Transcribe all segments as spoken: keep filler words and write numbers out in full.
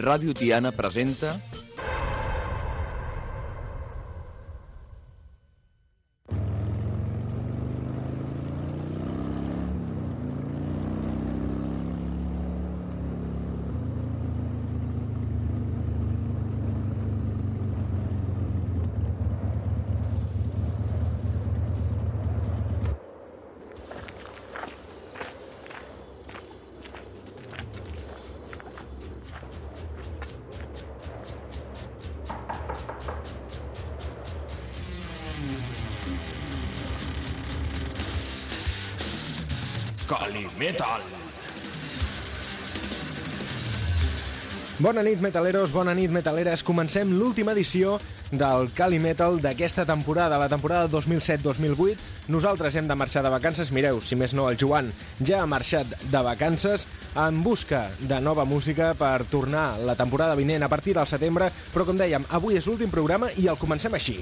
Ràdio Tiana presenta Calimetal. Bona nit, metaleros, bona nit, metaleres. Comencem l'última edició del Calimetal d'aquesta temporada, la temporada dos mil set dos mil vuit. Nosaltres hem de marxar de vacances. Mireu, si més no, el Joan ja ha marxat de vacances en busca de nova música per tornar la temporada vinent a partir del setembre. Però, com dèiem, avui és l'últim programa i el comencem així.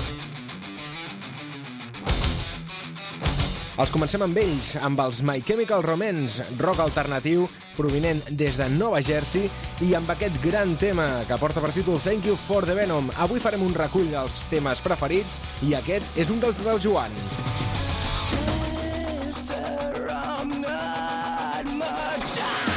Els comencem amb ells, amb els My Chemical Romance, rock alternatiu provinent des de Nova Jersey, i amb aquest gran tema que porta per títol Thank You for the Venom. Avui farem un recull dels temes preferits i aquest és un dels del Joan. Sister, I'm not much.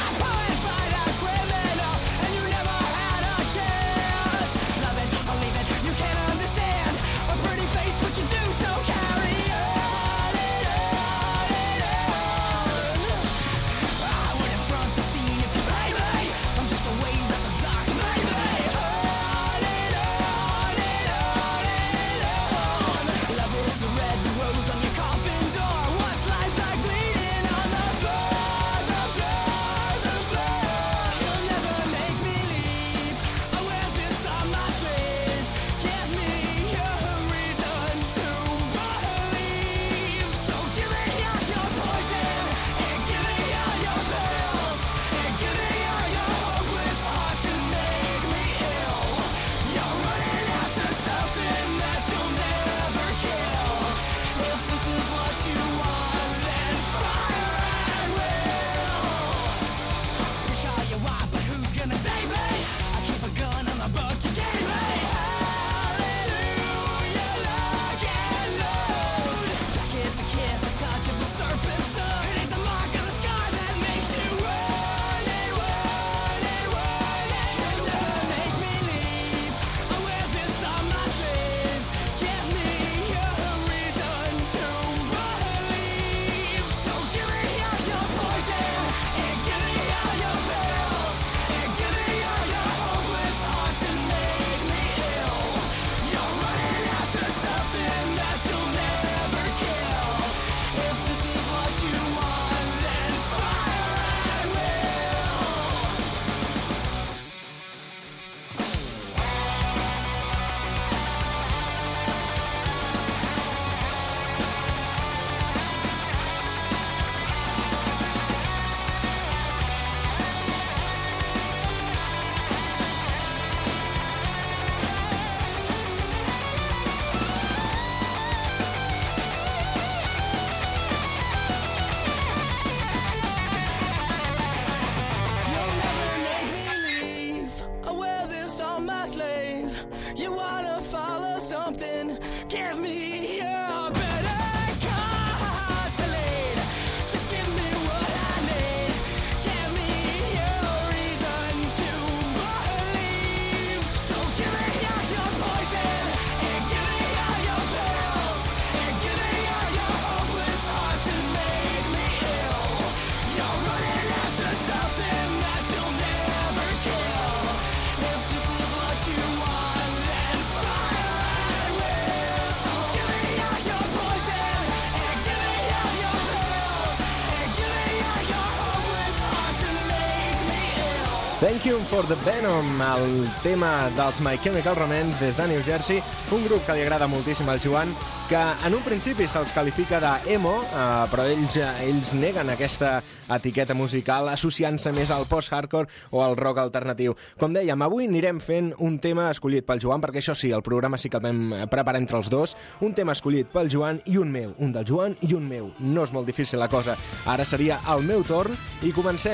Thank You for the Venom, el tema dels My Chemical Romance des de New Jersey, un grup que li agrada moltíssim al Joan, que en un principi se'ls qualifica d'emo, eh, però ells, ells neguen aquesta etiqueta musical associant-se més al post-hardcore o al rock alternatiu. Com dèiem, avui anirem fent un tema escollit pel Joan, perquè això sí, el programa sí que el vam preparar entre els dos, un tema escollit pel Joan i un meu, un del Joan i un meu. No és molt difícil la cosa. Ara seria el meu torn i comencem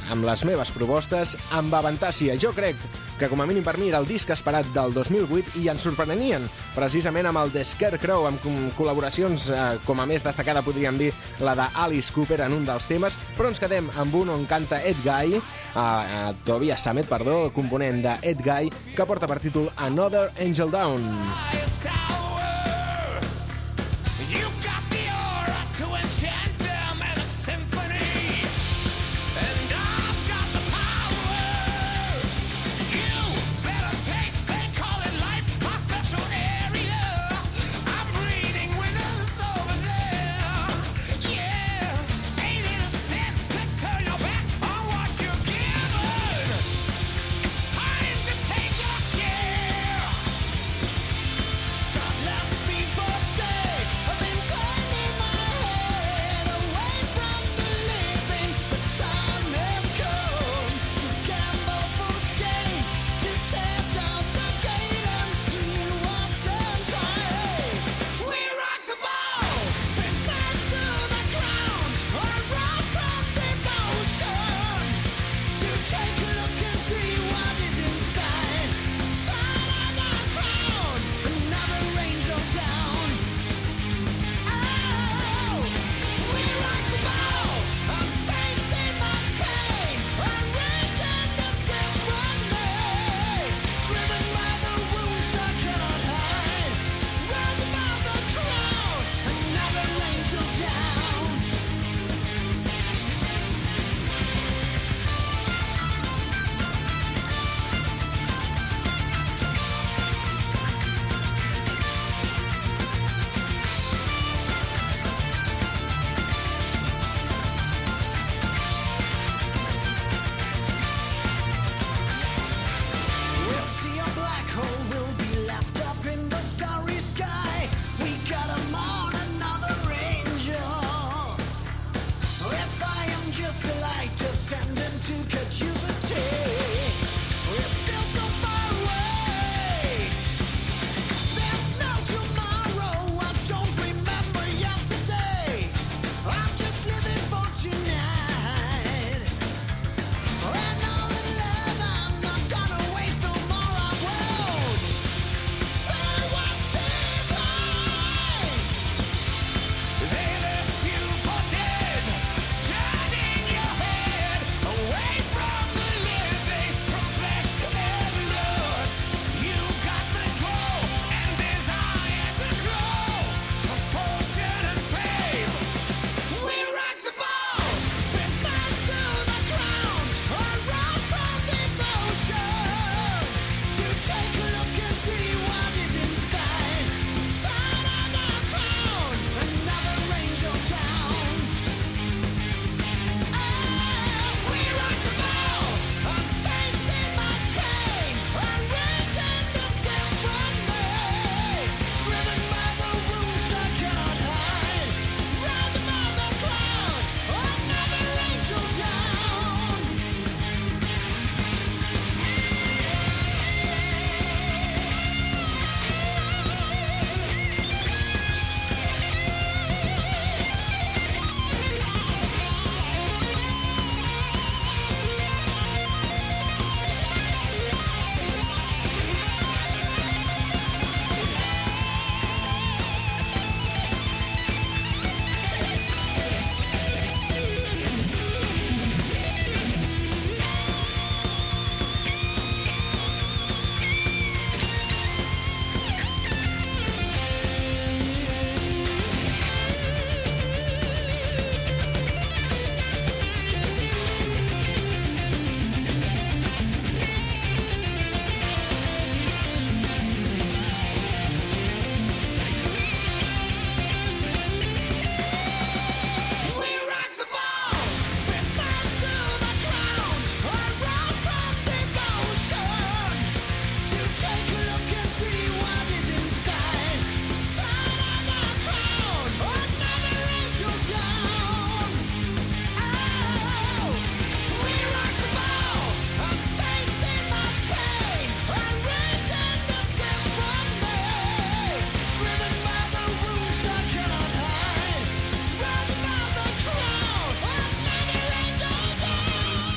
amb les meves propostes amb Avantàcia. Jo crec que com a mínim per mi era el disc esperat del dos mil vuit i ens sorprenenien precisament amb el The Scarecrow, amb col·laboracions eh, com a més destacada podríem dir la d'Alice Cooper en un dels temes, però ens quedem amb un on canta Ed Guy, eh, eh, Tobias Sammet, perdó, el component de Ed Guy, que porta per títol Another Angel Down.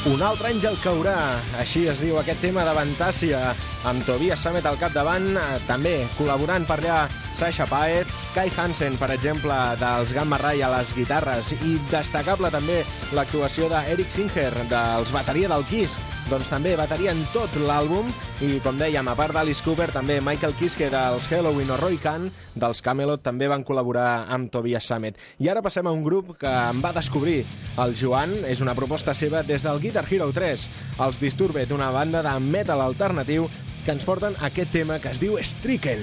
Un altre àngel caurà, així es diu aquest tema de Ventàcia, amb Tobias Sammet al capdavant, també col·laborant per allà Sasha Paez, Kai Hansen, per exemple, dels Gamma Ray a les guitarres, i destacable també l'actuació d'Eric Singer, dels bateria del Kiss, doncs també bateria en tot l'àlbum, i com dèiem, a part d'Alice Cooper, també Michael Kiske dels Halloween o Roy Khan dels Kamelot també van col·laborar amb Tobias Sammet. I ara passem a un grup que em va descobrir el Joan, és una proposta seva des del Guitar Hero tres, els Disturbed, una banda de metal alternatiu que ens porten aquest tema que es diu Stricken.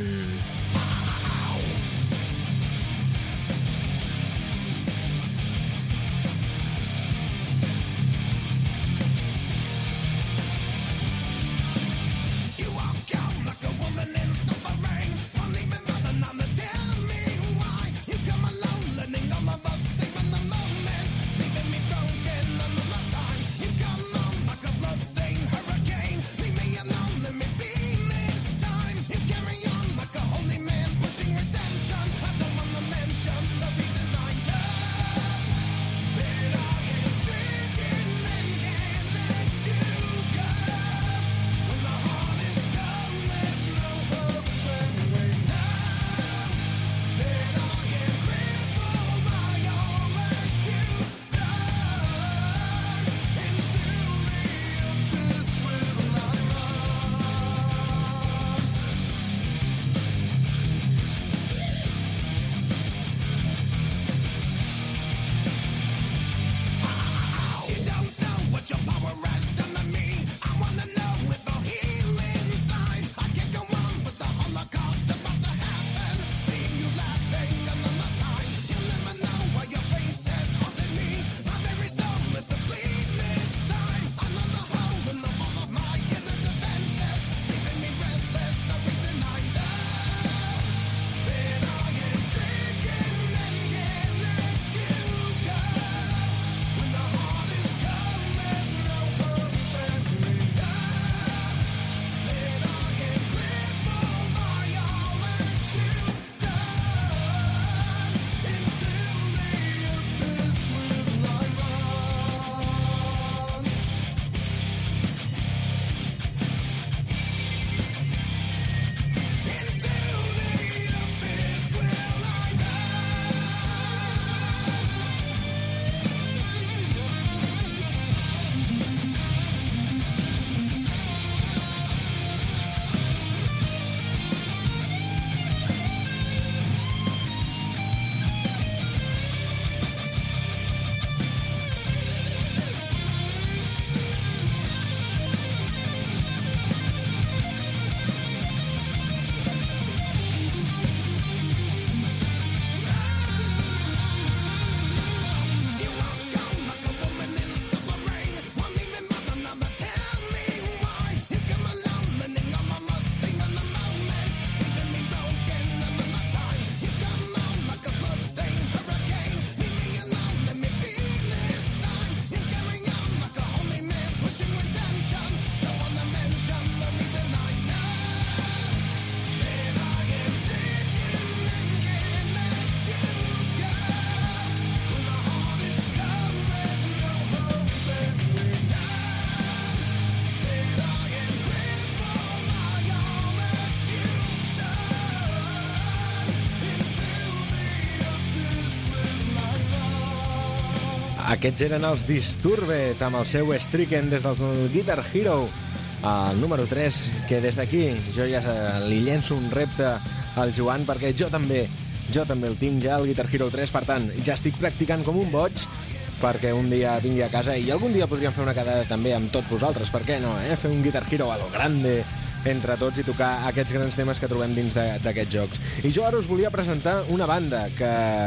Aquests eren els Disturbed amb el seu Stricken des del Guitar Hero, el número tres, que des d'aquí jo ja li llenço un repte al Joan perquè jo també, jo també el tinc ja, el Guitar Hero tres, per tant, ja estic practicant com un boig perquè un dia vingui a casa i algun dia podríem fer una quedada també amb tots vosaltres, per què no, eh? Fer un Guitar Hero a lo grande entre tots i tocar aquests grans temes que trobem dins d'aquests jocs. I jo ara us volia presentar una banda que,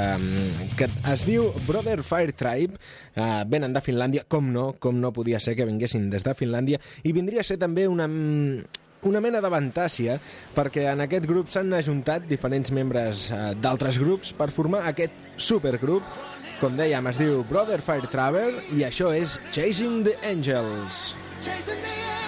que es diu Brother Fire Tribe, uh, venen de Finlàndia, com no, com no podia ser que vinguessin des de Finlàndia, i vindria a ser també una... una mena de Ventàcia, perquè en aquest grup s'han ajuntat diferents membres uh, d'altres grups per formar aquest supergrup. Com dèiem, es diu Brother Fire Traver i això és Chasing the Angels. Chasing the Angels.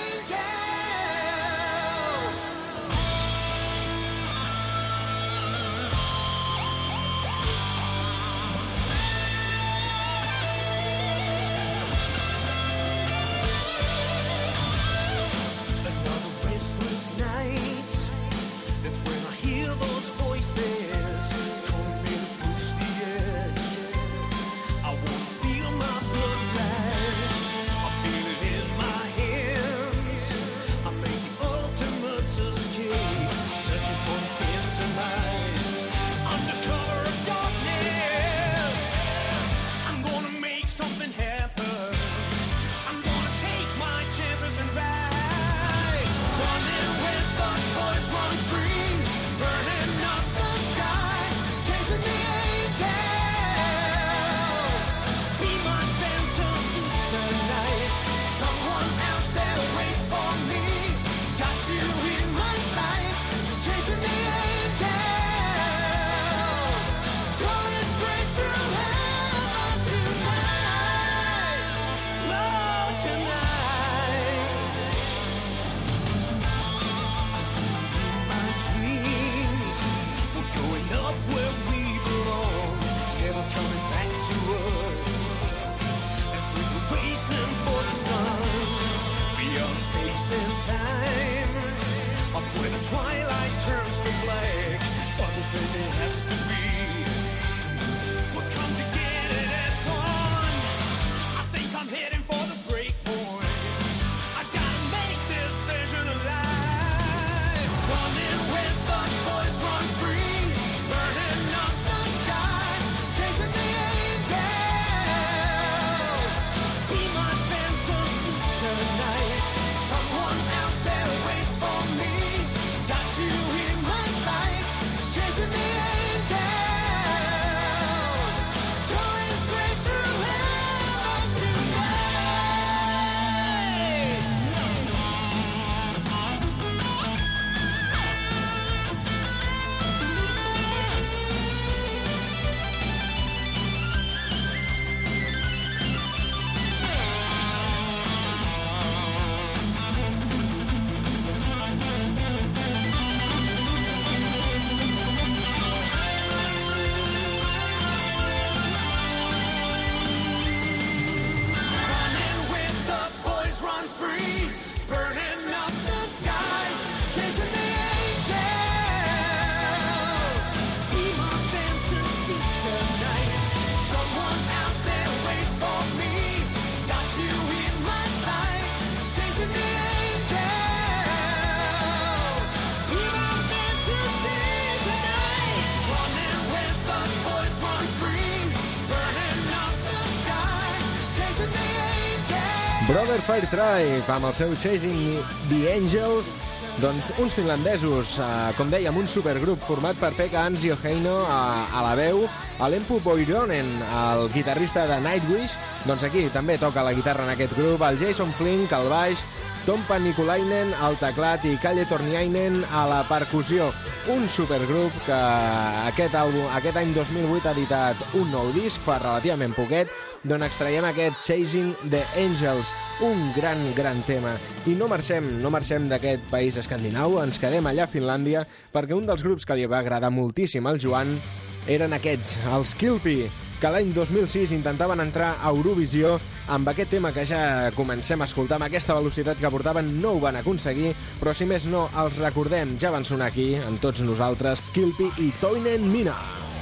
Brother Fire Tribe, amb el seu Chasing the Angels, doncs uns finlandesos, eh, com dèiem, un supergrup format per Pekka Ansioheino a, a la veu, a Lempu Boironen, el guitarrista de Nightwish, doncs aquí també toca la guitarra en aquest grup, el Jason Flink al baix, Tompa Nikolainen al teclat i Kalle Torniainen a la percussió. Un supergrup que aquest, àlbum, aquest any dos mil vuit ha editat un nou disc, fa relativament poquet, d'on extraiem aquest Chasing the Angels, un gran, gran tema. I no marxem, no marxem d'aquest país escandinau, ens quedem allà a Finlàndia, perquè un dels grups que li va agradar moltíssim al Joan eren aquests, els Kilpi, que l'any dos mil sis intentaven entrar a Eurovisió amb aquest tema que ja comencem a escoltar amb aquesta velocitat que portaven, no ho van aconseguir, però si més no, els recordem, ja van sonar aquí, amb tots nosaltres, Kilpi i Toinen Minä.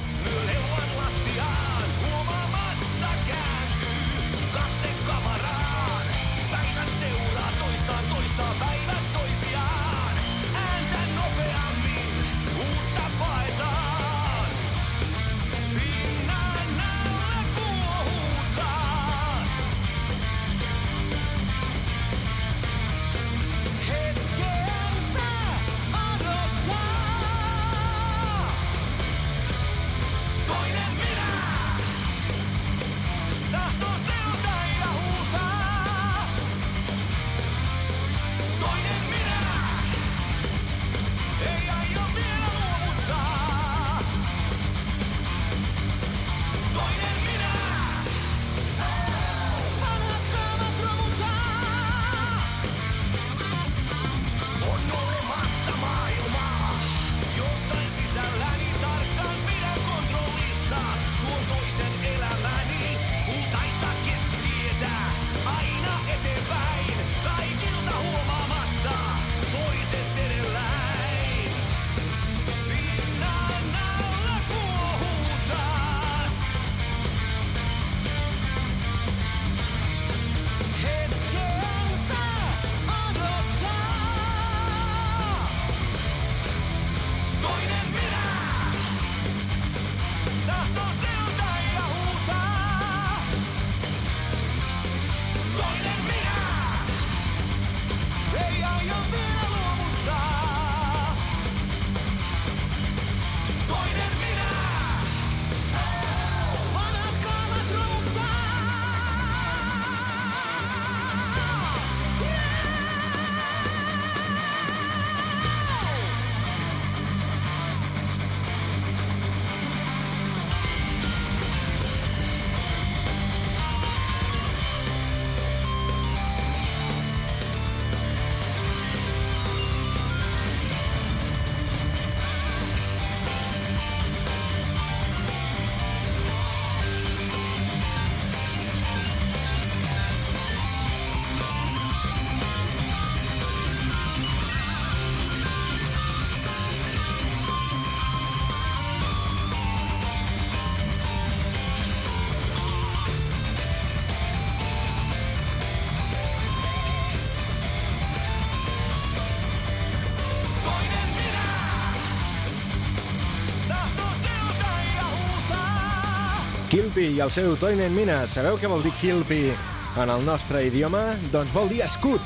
Kilpi i el seu Toinen Minä. Sabeu què vol dir Kilpi en el nostre idioma? Doncs vol dir escut.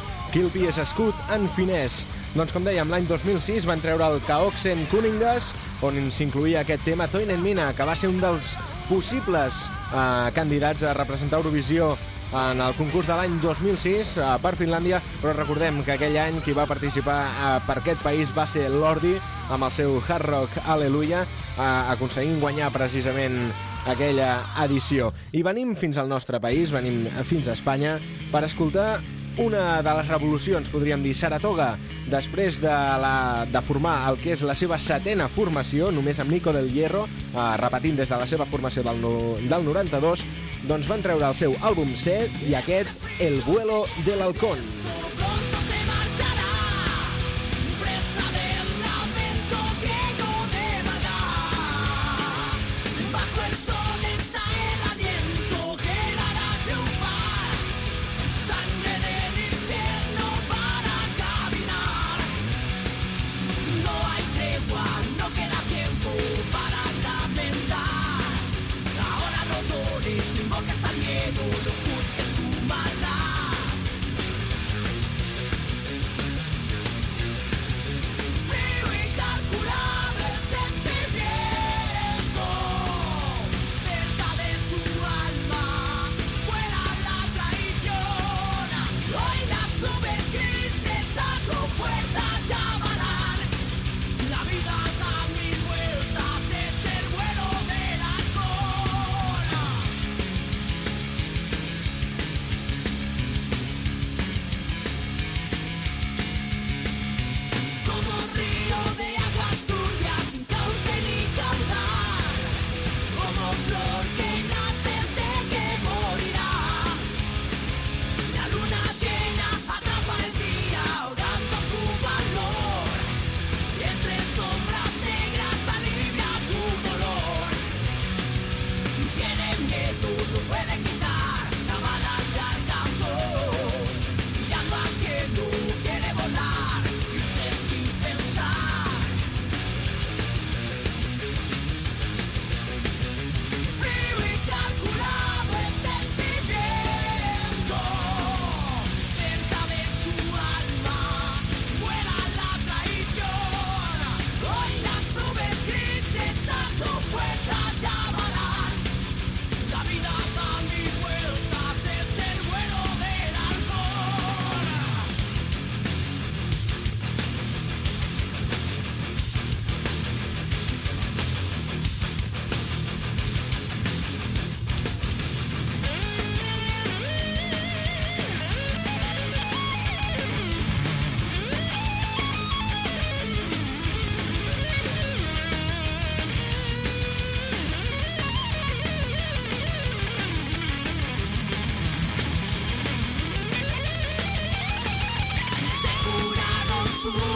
Kilpi és escut en finès. Doncs com dèiem, l'any dos mil sis van treure el Kaoksen Kuningas, on s'incluïa aquest tema Toinen Minä, que va ser un dels possibles eh, candidats a representar Eurovisió en el concurs de l'any dos mil sis eh, per Finlàndia, però recordem que aquell any qui va participar eh, per aquest país va ser Lordi, amb el seu Hard Rock Aleluia, eh, aconseguint guanyar precisament aquella edició. I venim fins al nostre país, venim fins a Espanya, per escoltar una de les revolucions, podríem dir, Saratoga, després de, la, de formar el que és la seva setena formació, només amb Nico del Hierro, eh, repetint des de la seva formació del, no, del noranta-dos, doncs van treure el seu àlbum set i aquest, El vuelo del halcón. Invoques al miedo, lo ocultes su maldad.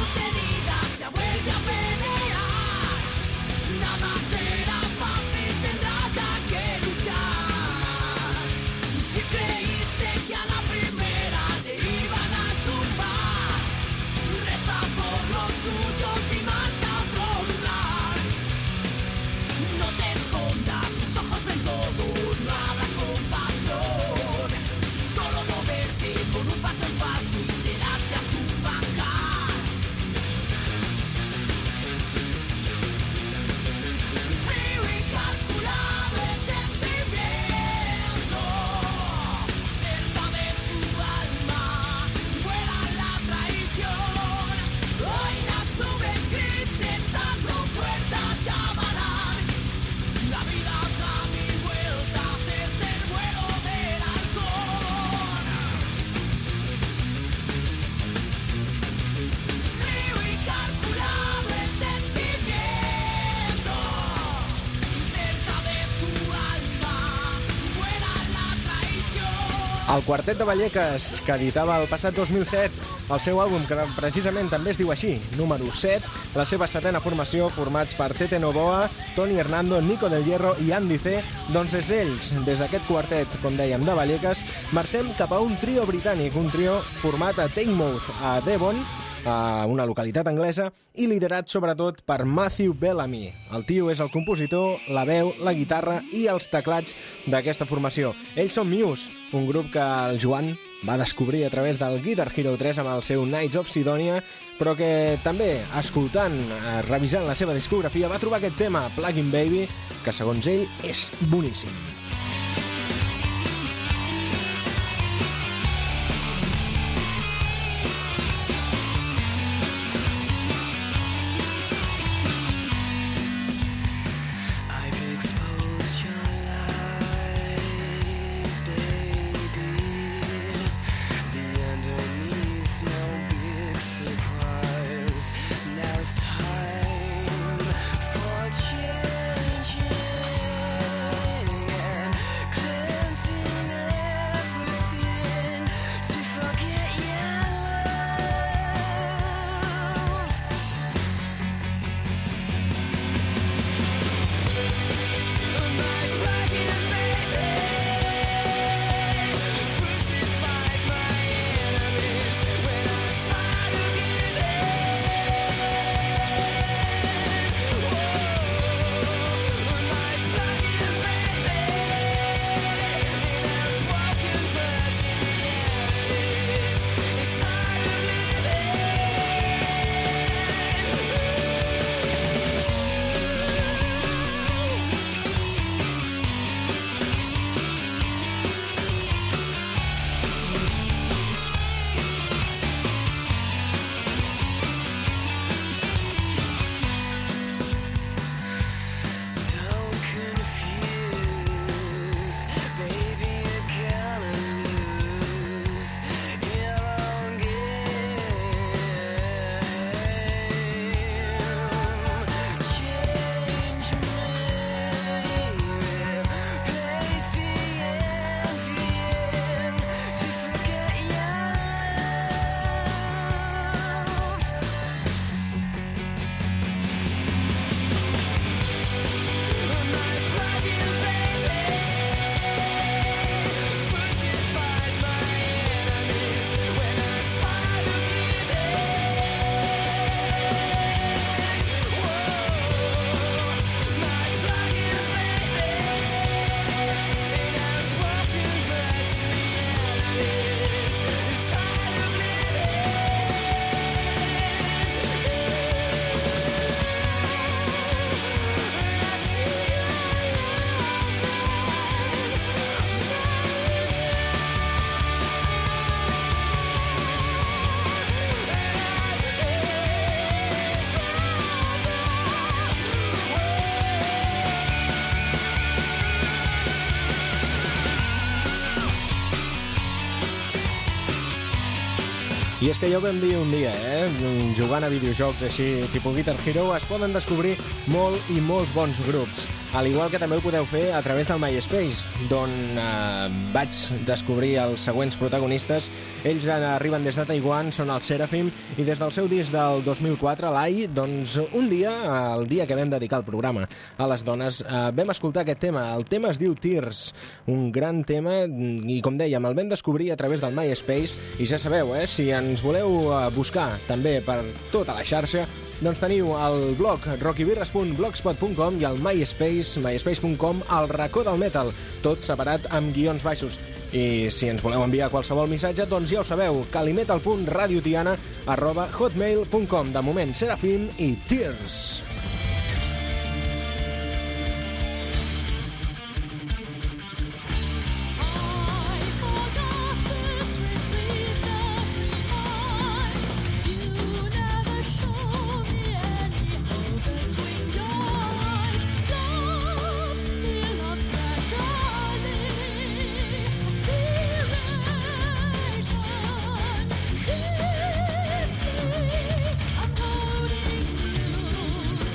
El quartet de Vallecas, que editava el passat dos mil set el seu àlbum, que precisament també es diu així, número set, la seva setena formació, formats per Tete Novoa, Toni Hernando, Nico del Hierro i Andy C. Doncs des d'ells, des d'aquest quartet, com dèiem, de Vallecas, marxem cap a un trio britànic, un trio format a Teignmouth, a Devon, a una localitat anglesa, i liderat sobretot per Matthew Bellamy. El tio és el compositor, la veu, la guitarra i els teclats d'aquesta formació. Ells són Muse, un grup que el Joan va descobrir a través del Guitar Hero tres amb el seu Knights of Sidonia, però que també, escoltant, revisant la seva discografia, va trobar aquest tema, Plug-in Baby, que segons ell és boníssim. I és que ja ho vam dir un dia, eh? Jugant a videojocs així, tipus Guitar Hero, es poden descobrir molt i molts bons grups. al igual que també ho podeu fer a través del MySpace, d'on eh, vaig descobrir els següents protagonistes. Ells arriben des de Taiwan, són el Seraphim, i des del seu disc del dos mil quatre, l'Ai, doncs un dia, el dia que vam dedicar el programa a les dones, eh, vam escoltar aquest tema. El tema es diu Tears, un gran tema, i com dèiem, el vam descobrir a través del MySpace, i ja sabeu, eh, si ens voleu eh, buscar també per tota la xarxa, doncs teniu el blog rockybirres punt blogspot punt com i el MySpace, myspace punt com, el racó del metal, tot separat amb guions baixos. I si ens voleu enviar qualsevol missatge, doncs ja ho sabeu, calimetal punt radiotiana arroba hotmail punt com. De moment, Seraphim i Tears. I'm holding you.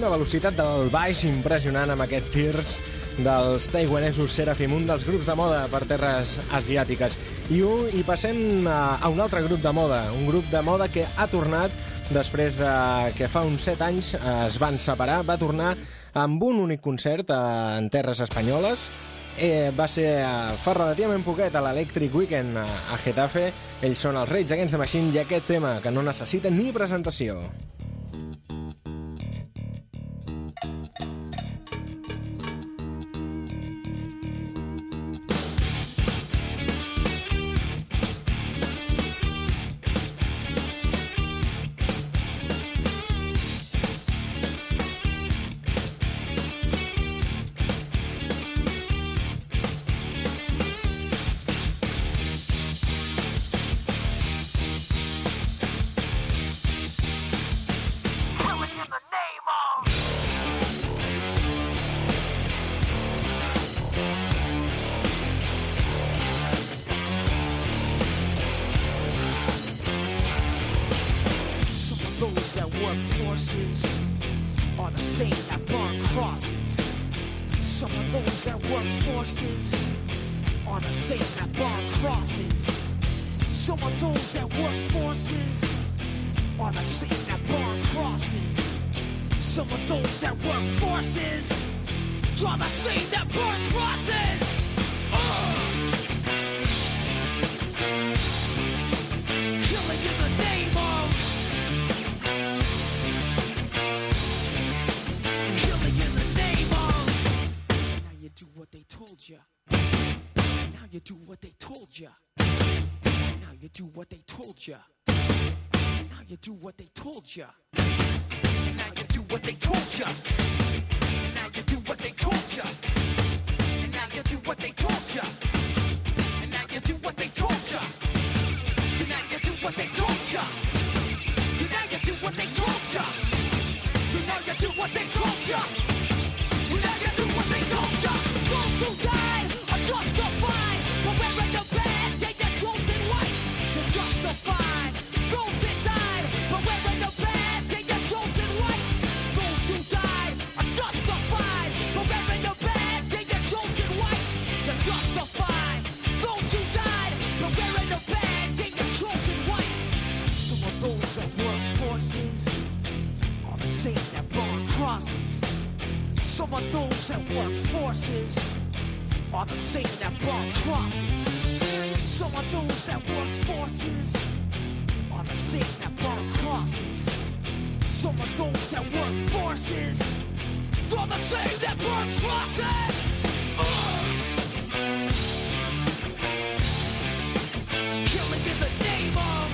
una velocitat del baix impressionant amb aquest Tears dels taiwanesos Seraphim, un dels grups de moda per terres asiàtiques. I, un, i passem a, a un altre grup de moda, un grup de moda que ha tornat després de que fa uns set anys es van separar, va tornar amb un únic concert a, en terres espanyoles. Eh, va ser eh, fa relativament poquet a l'Electric Weekend a, a Getafe. Ells són els Rage Against the Machine i aquest tema que no necessita ni presentació. Forces are the same that burn crosses. Some of those that work forces are the same that burn crosses. Some of those that work forces are the same that burn crosses. Some of those that work forces are the same that burn crosses. Uh! Killing in the name of told ya. Now you do what they told ya. Now you do what they told ya. Now you do what they told ya. Now you do what they told ya. Now you do what they told ya. Now you do what they told ya. Now you do what they told ya. Now you do what they told ya. Now you do what they told ya. Now you do what they told ya. Now you do what they told ya. Those who died are justified for wearing the badge and your chosen white. You're justified. Those that died for wearing the badge and your chosen white. Those who died are justified for wearing the badge and your chosen white. You're justified. Those who died for wearing the badge and your chosen white. Some of those that work forces are the same that burn crosses. Some of those that work forces are the same that burn crosses. Some of those that work forces are the same that burn crosses. Some of those that work forces are the same that burn crosses. Uh! Killing in the name of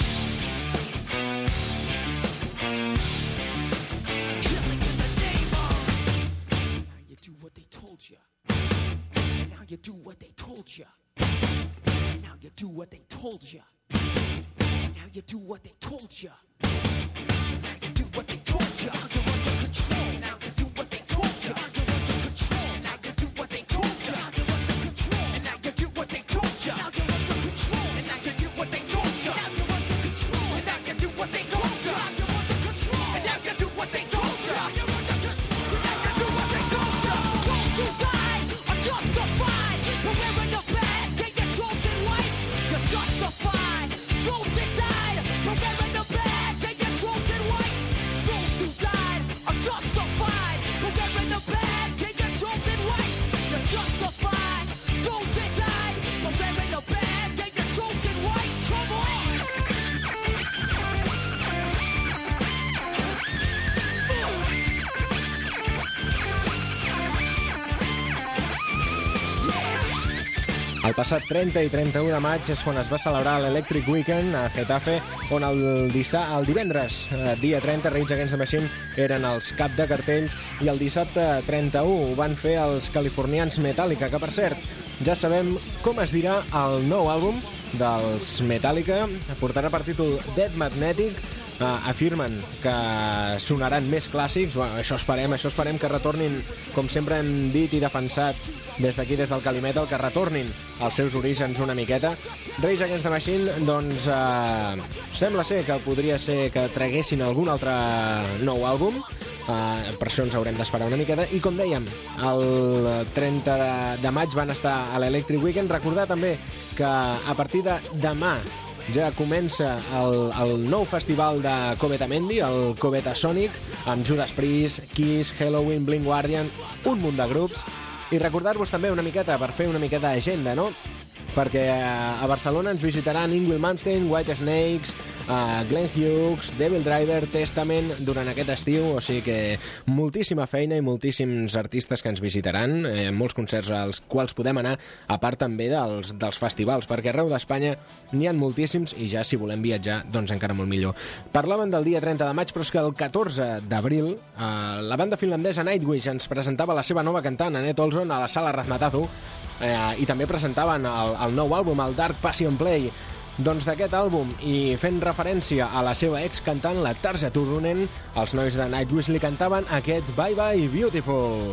you do what they told you. Now you do what they told you. Now you do what they told you. Now you do what they told you. You're under control. Now you do what they told you. You're under control. Now you do what they told you. You're under control. And now you do what they told you. Now you're under control. And now you do what they told you. Now you're under control. And now you do what they told you. Now you're under control. And now you do what they told you. Now you're under control. And now you do what they told you. Those who died are justified. For wearing the badge and your chosen white. You're justified. Those that died for wearing the badge and your chosen white. Those who died are justified. For wearing the badge and your chosen white. You're justified. Those that died for wearing the badge and your chosen white. Come on. El passat trenta i trenta-u de maig és quan es va celebrar l'Electric Weekend a Getafe, on el, dissà, el divendres, dia trenta, Rage Against the Machine eren els cap de cartells i el dissabte trenta-u ho van fer els californians Metallica, que per cert, ja sabem com es dirà el nou àlbum dels Metallica, portarà per títol Dead Magnetic. Uh, afirmen que sonaran més clàssics. Bueno, això esperem, això esperem que retornin, com sempre hem dit i defensat des d'aquí, des del Calimetal, que retornin als seus orígens una miqueta. Rage Against the Machine, doncs uh, sembla ser que podria ser que traguessin algun altre nou àlbum. Uh, per això ens haurem d'esperar una miqueta. I com dèiem, el trenta de maig van estar a l'Electric Weekend. Recordar també que a partir de demà ja comença el, el nou festival de Cometa Mendy, el Cometa Sonic, amb Judas Priest, Kiss, Halloween, Blind Guardian, un munt de grups. I recordar-vos també una miqueta, per fer una miqueta d'agenda, no? Perquè a Barcelona ens visitaran Ingrid Malmsteen, White Snakes, uh, Glenn Hughes, Devil Driver, Testament durant aquest estiu, o sigui que moltíssima feina i moltíssims artistes que ens visitaran, eh, molts concerts als quals podem anar, a part també dels, dels festivals, perquè arreu d'Espanya n'hi ha moltíssims i ja si volem viatjar, doncs encara molt millor. Parlaven del dia trenta de maig, però és que el catorze d'abril eh, la banda finlandesa Nightwish ens presentava la seva nova cantant, Annette Olsson, a la sala Razmatazzo, Eh, i també presentaven el, el nou àlbum, el Dark Passion Play. Doncs d'aquest àlbum, i fent referència a la seva ex-cantant, la Tarja Turunen, els nois de Nightwish li cantaven aquest Bye Bye Beautiful.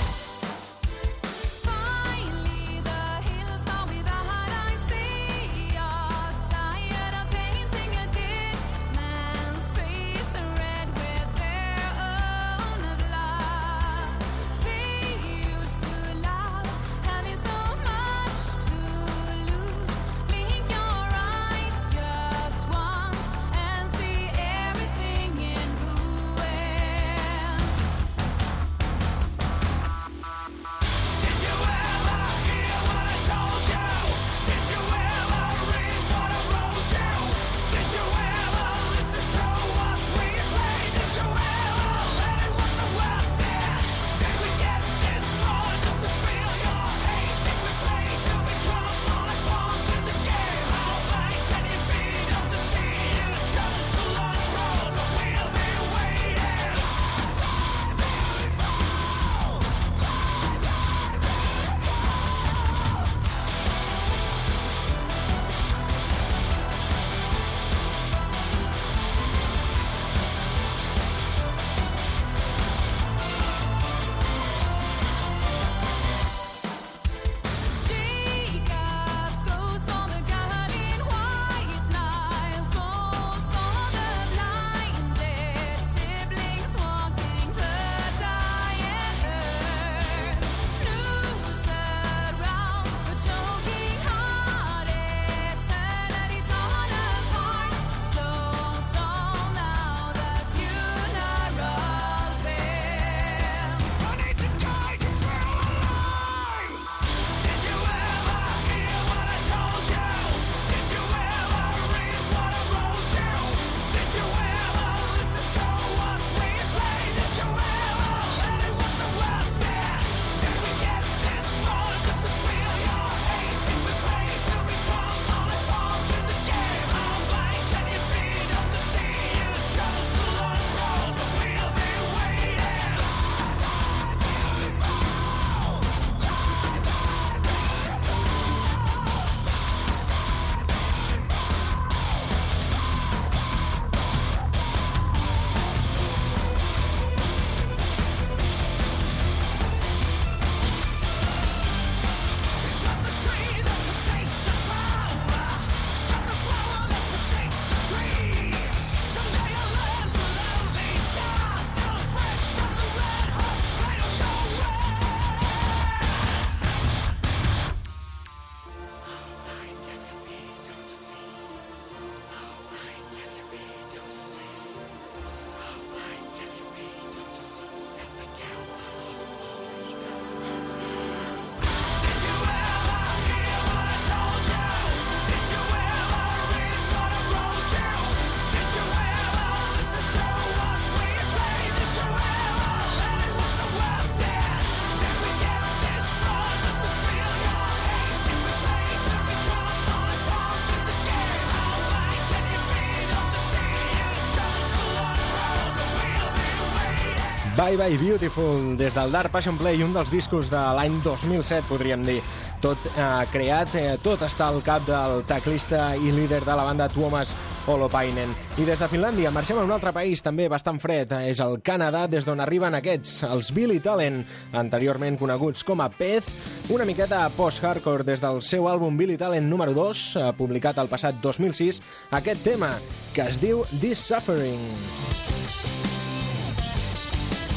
Bye Bye Beautiful, des del Dark Passion Play, un dels discos de l'any dos mil set, podríem dir. Tot eh, creat, eh, tot està al cap del teclista i líder de la banda Tuomas Holopainen. I des de Finlàndia marxem a un altre país també bastant fred, és el Canadà, des d'on arriben aquests, els Billy Talent, anteriorment coneguts com a Pez, una miqueta post-hardcore des del seu àlbum Billy Talent número dos, eh, publicat el passat dos mil sis, aquest tema que es diu This Suffering.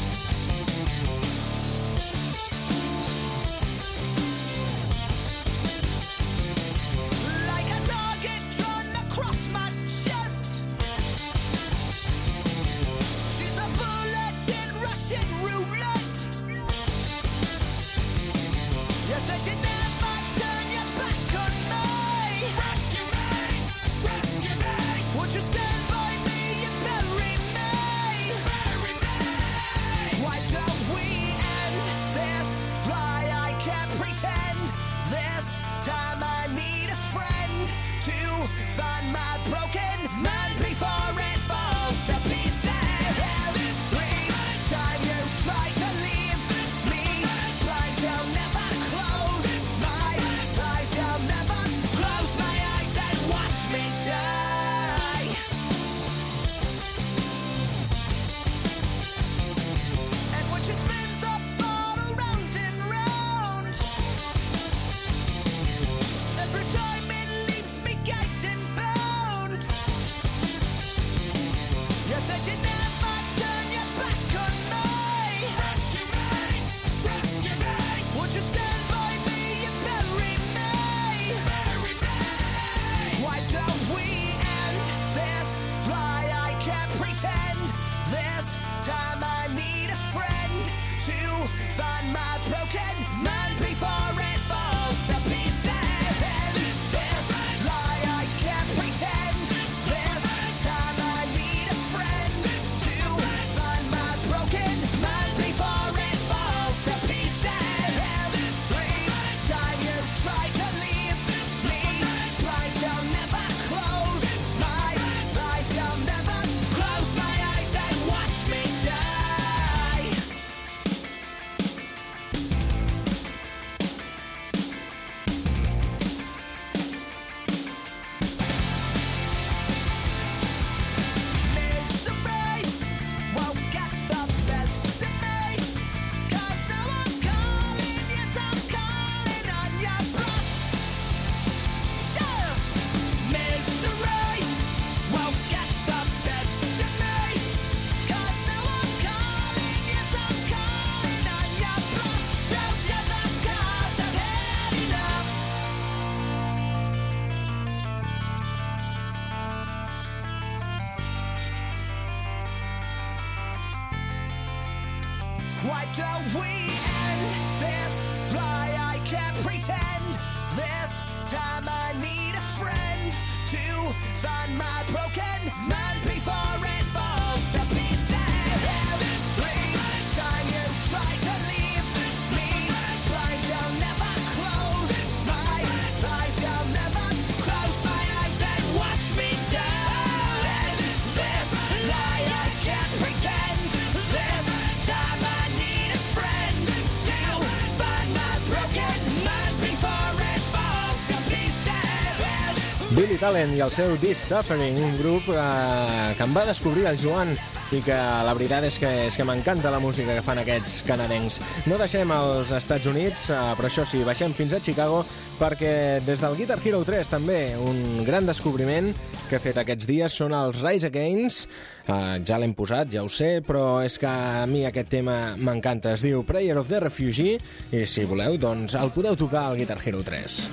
Why don't we end this lie? I can't pretend. This time I need a friend to find my broken mind before it falls to pieces. Every time you try to leave me blind, you'll never close my eyes. You'll never close my eyes and watch me die. This lie I can't pretend. This time I need a friend to find my broken mind before it falls to pieces. Billy Talent i el seu This Suffering, un grup eh, que em va descobrir el Joan i que la veritat és que, és que m'encanta la música que fan aquests canadencs. No deixem els Estats Units, eh, però això sí, baixem fins a Chicago perquè des del Guitar Hero tres també un gran descobriment que he fet aquests dies són els Rise Against. Eh, ja l'hem posat, ja ho sé, però és que a mi aquest tema m'encanta. Es diu Prayer of the Refugee i si voleu, doncs el podeu tocar al Guitar Hero tres.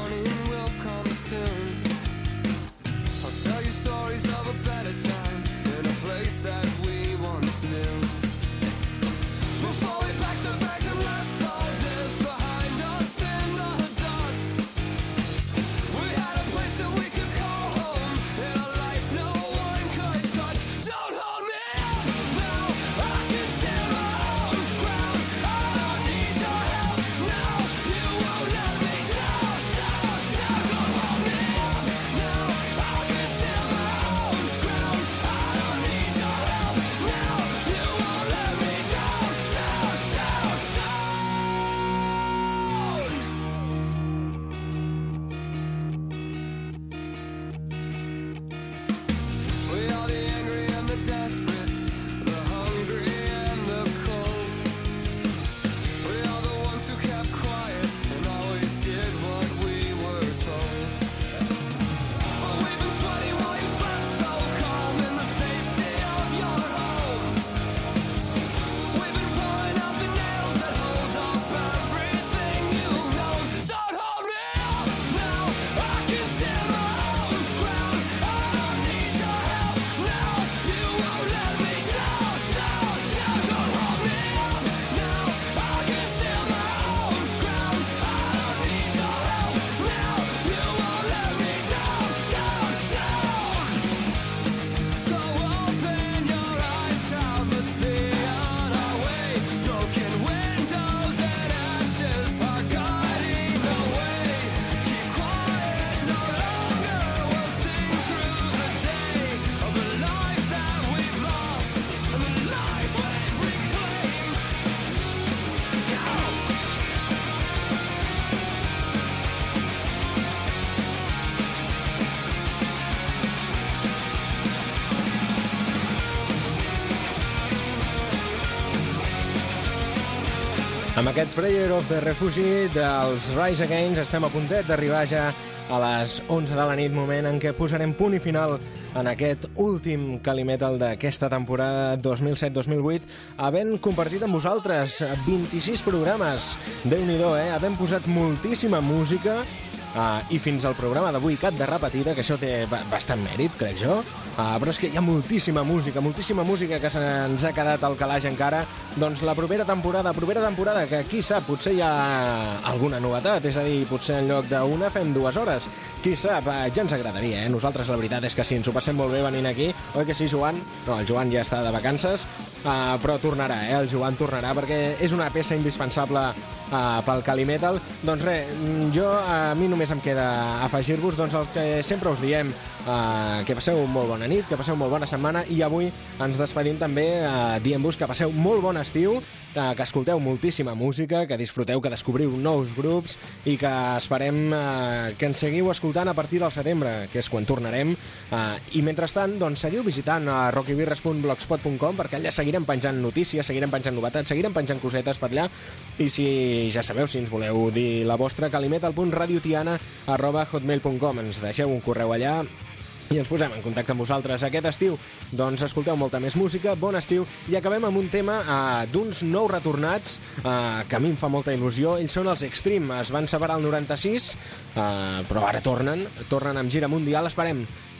Amb aquest Prayer of the Refugee dels Rise Against estem a puntet d'arribar ja a les onze de la nit, moment en què posarem punt i final en aquest últim Calimetal d'aquesta temporada dos mil set dos mil vuit, havent compartit amb vosaltres vint-i-sis programes. Déu-n'hi-do, eh? Havent posat moltíssima música uh, i fins al programa d'avui, Cat de repetida, que això té bastant mèrit, crec jo. Uh, però és que hi ha moltíssima música, moltíssima música que se'ns ha quedat al calaix encara. Doncs la propera temporada, propera temporada, que qui sap, potser hi ha alguna novetat, és a dir, potser en lloc d'una fem dues hores. Qui sap, uh, ja ens agradaria, eh? Nosaltres la veritat és que sí, ens ho passem molt bé venint aquí. Oi que sí, Joan? No, el Joan ja està de vacances, uh, però tornarà, eh? El Joan tornarà perquè és una peça indispensable uh, pel Calimetal. Doncs res, jo, a mi només em queda afegir-vos doncs el que sempre us diem, uh, que passeu molt bona nit, que passeu molt bona setmana, i avui ens despedim també uh, dient-vos que passeu molt bon estiu, uh, que escolteu moltíssima música, que disfruteu, que descobriu nous grups i que esperem uh, que ens seguiu escoltant a partir del setembre, que és quan tornarem, uh, i mentrestant doncs seguiu visitant a rockybirres punt blogspot punt com perquè allà seguirem penjant notícies, seguirem penjant novetats, seguirem penjant cosetes per allà, i si ja sabeu, si ens voleu dir la vostra, calimetal punt radiotiana arroba hotmail punt com, ens deixeu un correu allà i ens posem en contacte amb vosaltres aquest estiu. Doncs escolteu molta més música, bon estiu, i acabem amb un tema uh, d'uns nous retornats uh, que a mi em fa molta il·lusió. Ells són els Extreme, es van separar el noranta-sis, uh, però ara tornen, tornen amb gira mundial. Esperem que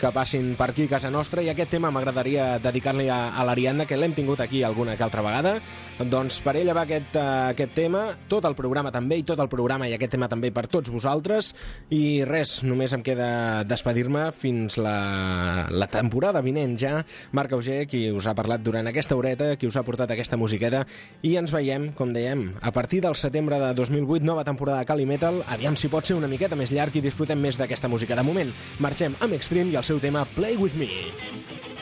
que passin per aquí a casa nostra, i aquest tema m'agradaria dedicar-li a, a l'Ariadna, que l'hem tingut aquí alguna que altra vegada. Doncs per ella va aquest, uh, aquest tema, tot el programa també, i tot el programa i aquest tema també per tots vosaltres. I res, només em queda despedir-me fins la, la temporada vinent ja. Marc Auger, qui us ha parlat durant aquesta horeta, qui us ha portat aquesta musiqueta, i ens veiem, com dèiem, a partir del setembre de dos mil vuit, nova temporada de Cali Metal. Aviam si pot ser una miqueta més llarg i disfrutem més d'aquesta música. De moment, marxem amb Extreme i el seu tema Play With Me.